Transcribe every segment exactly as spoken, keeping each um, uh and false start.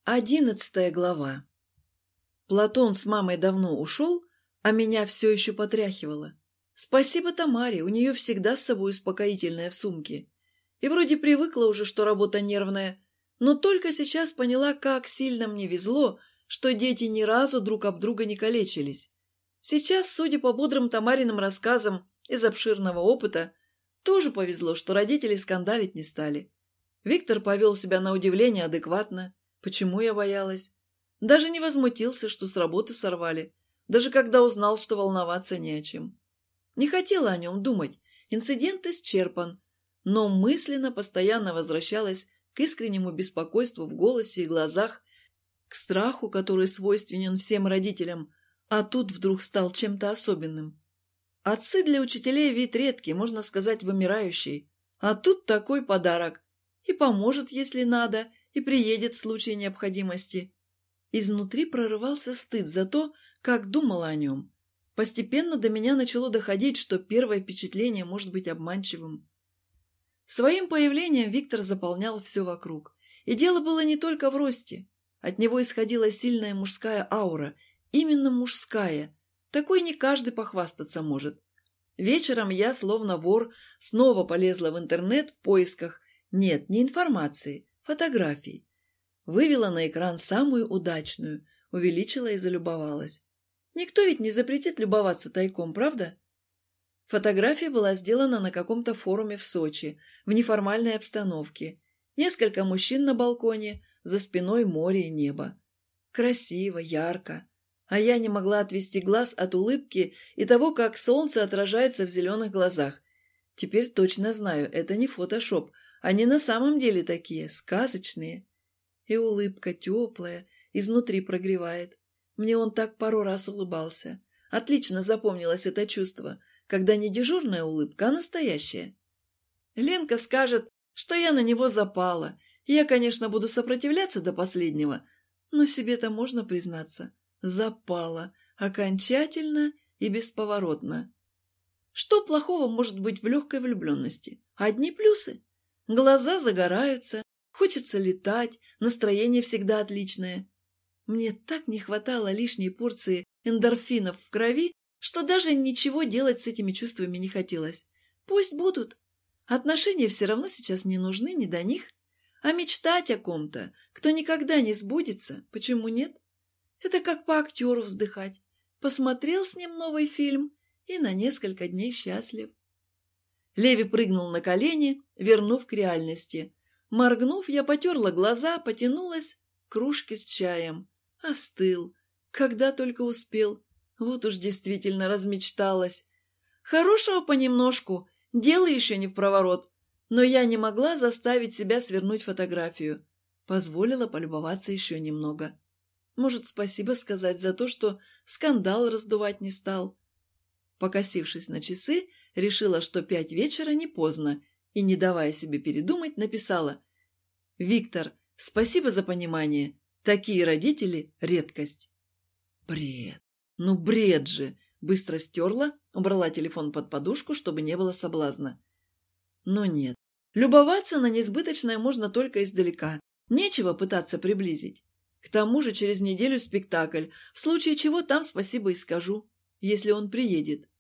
Одиннадцатая глава. Платон с мамой давно ушел, а меня все еще потряхивало. Спасибо Тамаре, у нее всегда с собой успокоительное в сумке. И вроде привыкла уже, что работа нервная, но только сейчас поняла, как сильно мне везло, что дети ни разу друг об друга не калечились. Сейчас, судя по бодрым Тамариным рассказам из обширного опыта, тоже повезло, что родители скандалить не стали. Виктор повел себя на удивление адекватно. Почему я боялась? Даже не возмутился, что с работы сорвали, даже когда узнал, что волноваться не о чем. Не хотела о нем думать, инцидент исчерпан, но мысленно постоянно возвращалась к искреннему беспокойству в голосе и глазах, к страху, который свойственен всем родителям, а тут вдруг стал чем-то особенным. Отцы для учителей вид редкий, можно сказать, вымирающий, а тут такой подарок. И поможет, если надо, и приедет в случае необходимости. Изнутри прорывался стыд за то, как думала о нем. Постепенно до меня начало доходить, что первое впечатление может быть обманчивым. Своим появлением Виктор заполнял все вокруг. И дело было не только в росте. От него исходила сильная мужская аура. Именно мужская. Такой не каждый похвастаться может. Вечером я, словно вор, снова полезла в интернет в поисках, нет, не информации, фотографий. Вывела на экран самую удачную, увеличила и залюбовалась. Никто ведь не запретит любоваться тайком, правда? Фотография была сделана на каком-то форуме в Сочи, в неформальной обстановке. Несколько мужчин на балконе, за спиной море и небо. Красиво, ярко. А я не могла отвести глаз от улыбки и того, как солнце отражается в зеленых глазах. Теперь точно знаю, это не фотошоп. Они на самом деле такие, сказочные. И улыбка теплая, изнутри прогревает. Мне он так пару раз улыбался. Отлично запомнилось это чувство, когда не дежурная улыбка, а настоящая. Ленка скажет, что я на него запала. Я, конечно, буду сопротивляться до последнего, но себе-то можно признаться. Запала. Окончательно и бесповоротно. Что плохого может быть в легкой влюбленности? Одни плюсы. Глаза загораются, хочется летать, настроение всегда отличное. Мне так не хватало лишней порции эндорфинов в крови, что даже ничего делать с этими чувствами не хотелось. Пусть будут. Отношения все равно сейчас не нужны, не до них. А мечтать о ком-то, кто никогда не сбудется, почему нет? Это как по актеру вздыхать. Посмотрел с ним новый фильм и на несколько дней счастлив. Леви прыгнул на колени, вернув к реальности. Моргнув, я потерла глаза, потянулась к кружке с чаем. Остыл. Когда только успел. Вот уж действительно размечталась. Хорошего понемножку, дело еще не впроворот. Но я не могла заставить себя свернуть фотографию. Позволила полюбоваться еще немного. Может, спасибо сказать за то, что скандал раздувать не стал. Покосившись на часы, решила, что пять вечера не поздно, и, не давая себе передумать, написала: «Виктор, спасибо за понимание. Такие родители — редкость». Бред. Ну, бред же. Быстро стерла, убрала телефон под подушку, чтобы не было соблазна. Но нет. Любоваться на несбыточное можно только издалека. Нечего пытаться приблизить. К тому же через неделю спектакль, в случае чего там спасибо и скажу, если он приедет.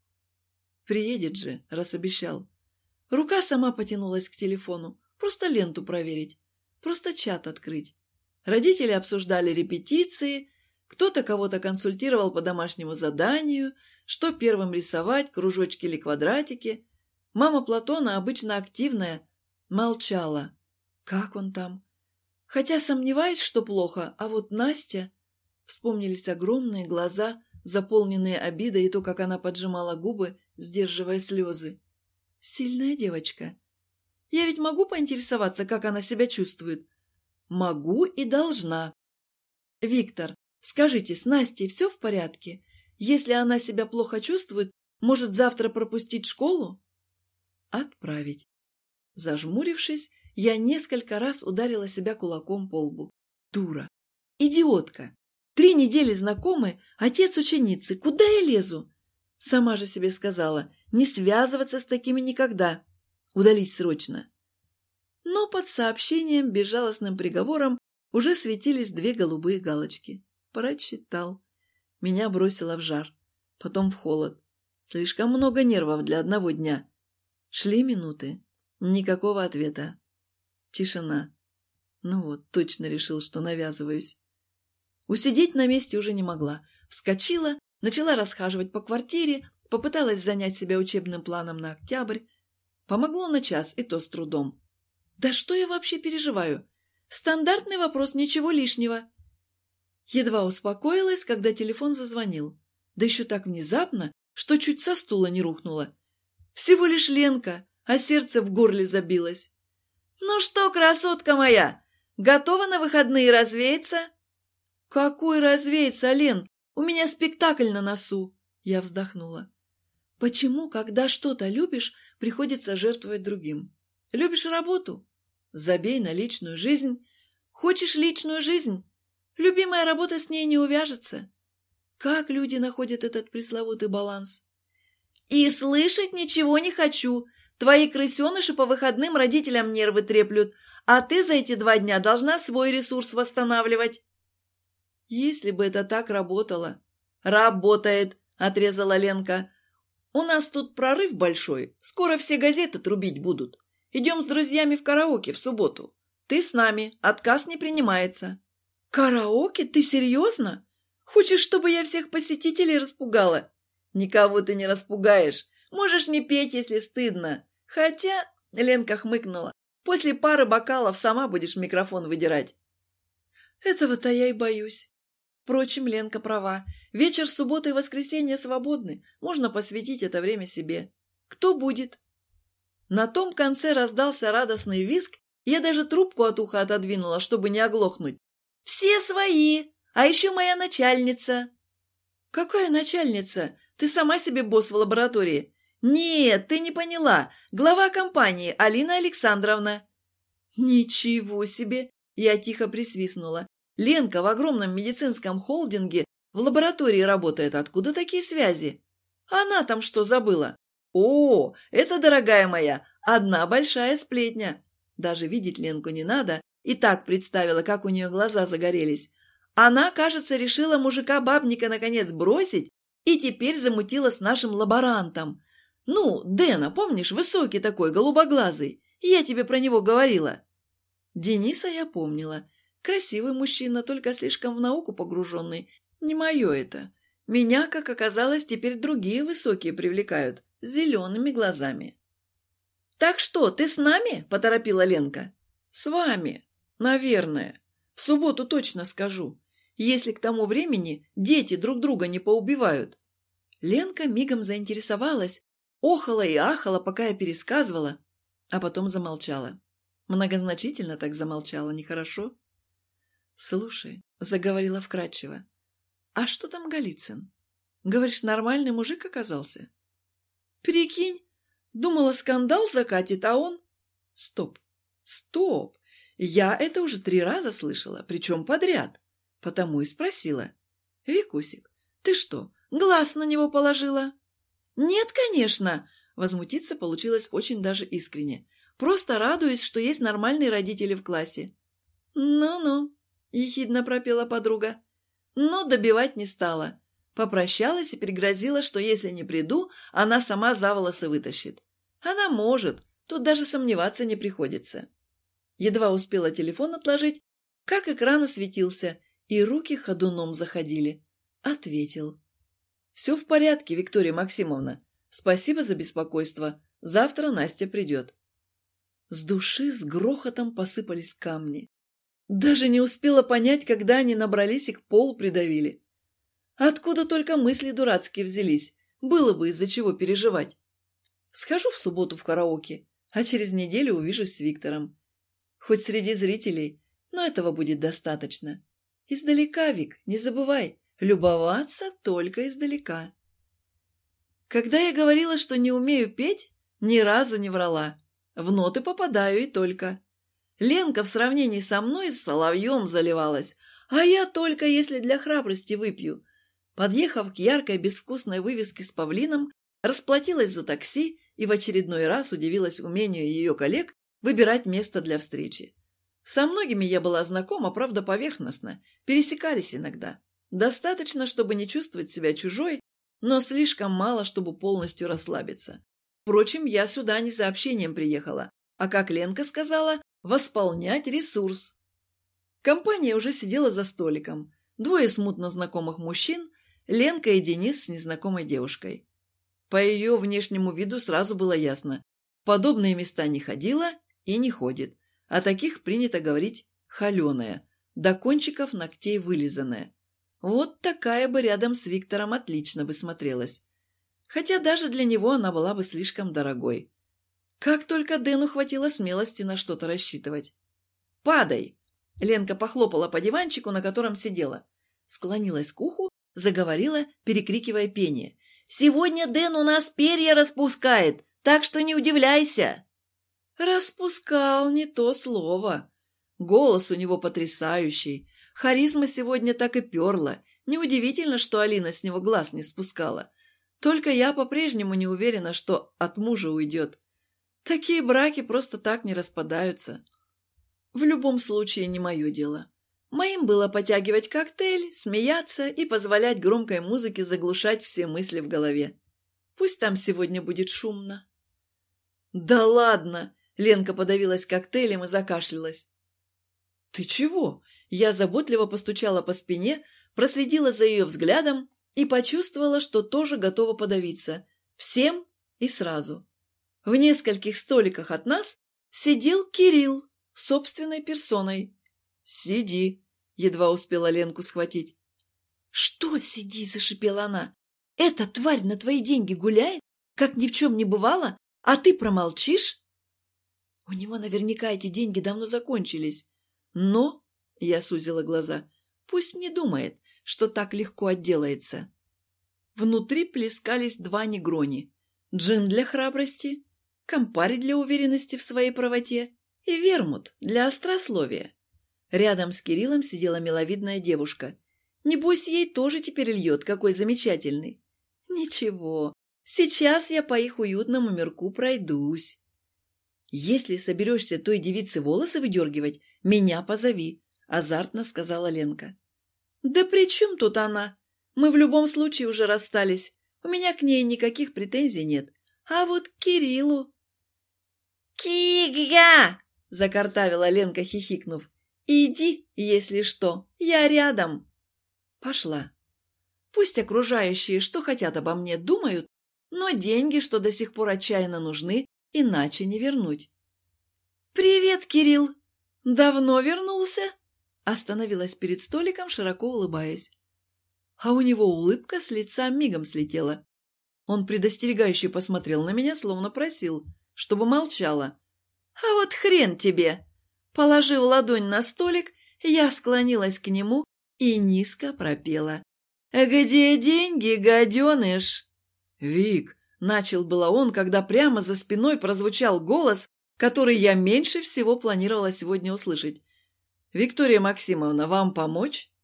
Приедет же, раз обещал. Рука сама потянулась к телефону. Просто ленту проверить. Просто чат открыть. Родители обсуждали репетиции. Кто-то кого-то консультировал по домашнему заданию. Что первым рисовать, кружочки или квадратики. Мама Платона, обычно активная, молчала. Как он там? Хотя сомневаюсь, что плохо, а вот Настя... Вспомнились огромные глаза, заполненные обидой, и то, как она поджимала губы, сдерживая слезы. Сильная девочка. Я ведь могу поинтересоваться, как она себя чувствует? Могу и должна. Виктор, скажите, с Настей все в порядке? Если она себя плохо чувствует, может завтра пропустить школу? Отправить. Зажмурившись, я несколько раз ударила себя кулаком по лбу. Дура. Идиотка. Три недели знакомы, отец ученицы. Куда я лезу? Сама же себе сказала, не связываться с такими никогда. Удалить срочно. Но под сообщением, безжалостным приговором уже светились две голубые галочки. Прочитал. Меня бросило в жар, потом в холод. Слишком много нервов для одного дня. Шли минуты. Никакого ответа. Тишина. Ну вот, точно решил, что навязываюсь. Усидеть на месте уже не могла. Вскочила, начала расхаживать по квартире, попыталась занять себя учебным планом на октябрь. Помогло на час, и то с трудом. Да что я вообще переживаю? Стандартный вопрос, ничего лишнего. Едва успокоилась, когда телефон зазвонил. Да еще так внезапно, что чуть со стула не рухнула. Всего лишь Ленка, а сердце в горле забилось. «Ну что, красотка моя, готова на выходные развеяться?» «Какой развеяться, Лен? У меня спектакль на носу!» Я вздохнула. «Почему, когда что-то любишь, приходится жертвовать другим? Любишь работу? Забей на личную жизнь. Хочешь личную жизнь? Любимая работа с ней не увяжется. Как люди находят этот пресловутый баланс?» «И слышать ничего не хочу. Твои крысеныши по выходным родителям нервы треплют, а ты за эти два дня должна свой ресурс восстанавливать». «Если бы это так работало». «Работает», — отрезала Ленка. «У нас тут прорыв большой. Скоро все газеты трубить будут. Идем с друзьями в караоке в субботу. Ты с нами. Отказ не принимается». «Караоке? Ты серьезно? Хочешь, чтобы я всех посетителей распугала?» «Никого ты не распугаешь. Можешь не петь, если стыдно. Хотя...» — Ленка хмыкнула. «После пары бокалов сама будешь микрофон выдирать». «Этого-то я и боюсь». Впрочем, Ленка права. Вечер субботы и воскресенья свободны. Можно посвятить это время себе. Кто будет? На том конце раздался радостный визг, и я даже трубку от уха отодвинула, чтобы не оглохнуть. «Все свои! А еще моя начальница!» «Какая начальница? Ты сама себе босс в лаборатории». «Нет, ты не поняла. Глава компании Алина Александровна». «Ничего себе!» Я тихо присвистнула. «Ленка в огромном медицинском холдинге в лаборатории работает. Откуда такие связи? Она там что забыла?» «О, это, дорогая моя, одна большая сплетня». Даже видеть Ленку не надо, и так представила, как у нее глаза загорелись. Она, кажется, решила мужика-бабника наконец бросить и теперь замутила с нашим лаборантом. Ну, Дэна, помнишь, высокий такой, голубоглазый? Я тебе про него говорила. Дениса я помнила. Красивый мужчина, только слишком в науку погруженный. Не мое это. Меня, как оказалось, теперь другие высокие привлекают, с зелеными глазами. «Так что, ты с нами?» – поторопила Ленка. «С вами, наверное. В субботу точно скажу. Если к тому времени дети друг друга не поубивают». Ленка мигом заинтересовалась, охала и ахала, пока я пересказывала, а потом замолчала. Многозначительно так замолчала, нехорошо. «Слушай», — заговорила вкратчиво, — «а что там Голицын? Говоришь, нормальный мужик оказался?» «Прикинь, думала, скандал закатит, а он...» «Стоп, стоп! Я это уже три раза слышала, причем подряд, потому и спросила. Викусик, ты что, глаз на него положила?» «Нет, конечно!» — возмутиться получилось очень даже искренне. «Просто радуюсь, что есть нормальные родители в классе». «Ну-ну», — ехидно пропела подруга. Но добивать не стала. Попрощалась и пригрозила, что если не приду, она сама за волосы вытащит. Она может, тут даже сомневаться не приходится. Едва успела телефон отложить, как экран осветился, и руки ходуном заходили. Ответил. «Все в порядке, Виктория Максимовна. Спасибо за беспокойство. Завтра Настя придет». С души с грохотом посыпались камни. Даже не успела понять, когда они набрались и к полу придавили. Откуда только мысли дурацкие взялись. Было бы из-за чего переживать. Схожу в субботу в караоке, а через неделю увижусь с Виктором. Хоть среди зрителей, но этого будет достаточно. Издалека, Вик, не забывай, любоваться только издалека. Когда я говорила, что не умею петь, ни разу не врала. В ноты попадаю и только. Ленка в сравнении со мной с соловьем заливалась, а я только если для храбрости выпью. Подъехав к яркой безвкусной вывеске с павлином, расплатилась за такси и в очередной раз удивилась умению ее коллег выбирать место для встречи. Со многими я была знакома, правда, поверхностно, пересекались иногда. Достаточно, чтобы не чувствовать себя чужой, но слишком мало, чтобы полностью расслабиться. Впрочем, я сюда не за общением приехала, а, как Ленка сказала, восполнять ресурс. Компания уже сидела за столиком. Двое смутно знакомых мужчин, Ленка и Денис с незнакомой девушкой. По ее внешнему виду сразу было ясно. В подобные места не ходила и не ходит. О таких принято говорить «холеная», до кончиков ногтей вылизанная. Вот такая бы рядом с Виктором отлично бы смотрелась. Хотя даже для него она была бы слишком дорогой. Как только Дэну хватило смелости на что-то рассчитывать. «Падай!» Ленка похлопала по диванчику, на котором сидела. Склонилась к уху, заговорила, перекрикивая пение. «Сегодня Дэн у нас перья распускает, так что не удивляйся!» Распускал не то слово. Голос у него потрясающий. Харизма сегодня так и перла. Неудивительно, что Алина с него глаз не спускала. Только я по-прежнему не уверена, что от мужа уйдет. Такие браки просто так не распадаются. В любом случае не мое дело. Моим было потягивать коктейль, смеяться и позволять громкой музыке заглушать все мысли в голове. Пусть там сегодня будет шумно. «Да ладно!» — Ленка подавилась коктейлем и закашлялась. «Ты чего?» Я заботливо постучала по спине, проследила за ее взглядом и почувствовала, что тоже готова подавиться. Всем и сразу. В нескольких столиках от нас сидел Кирилл собственной персоной. «Сиди!» — едва успела Ленку схватить. «Что сиди?» — зашипела она. «Эта тварь на твои деньги гуляет, как ни в чем не бывало, а ты промолчишь?» У него наверняка эти деньги давно закончились. Но... Я сузила глаза. Пусть не думает, что так легко отделается. Внутри плескались два негрони. Джин для храбрости, Кампари для уверенности в своей правоте и вермут для острословия. Рядом с Кириллом сидела миловидная девушка. Небось, ей тоже теперь льет, какой замечательный. Ничего, сейчас я по их уютному мирку пройдусь. Если соберешься той девице волосы выдергивать, меня позови. — азартно сказала Ленка. «Да при чем тут она? Мы в любом случае уже расстались. У меня к ней никаких претензий нет. А вот к Кириллу...» «Кига!» — закартавила Ленка, хихикнув. «Иди, если что, я рядом». Пошла. Пусть окружающие что хотят обо мне думают, но деньги, что до сих пор отчаянно нужны, иначе не вернуть. «Привет, Кирилл! Давно вернулся?» Остановилась перед столиком, широко улыбаясь. А у него улыбка с лица мигом слетела. Он предостерегающе посмотрел на меня, словно просил, чтобы молчала. «А вот хрен тебе!» Положив ладонь на столик, я склонилась к нему и низко пропела. «Где деньги, гаденыш?» «Вик!» — начал было он, когда прямо за спиной прозвучал голос, который я меньше всего планировала сегодня услышать. «Виктория Максимовна, вам помочь?»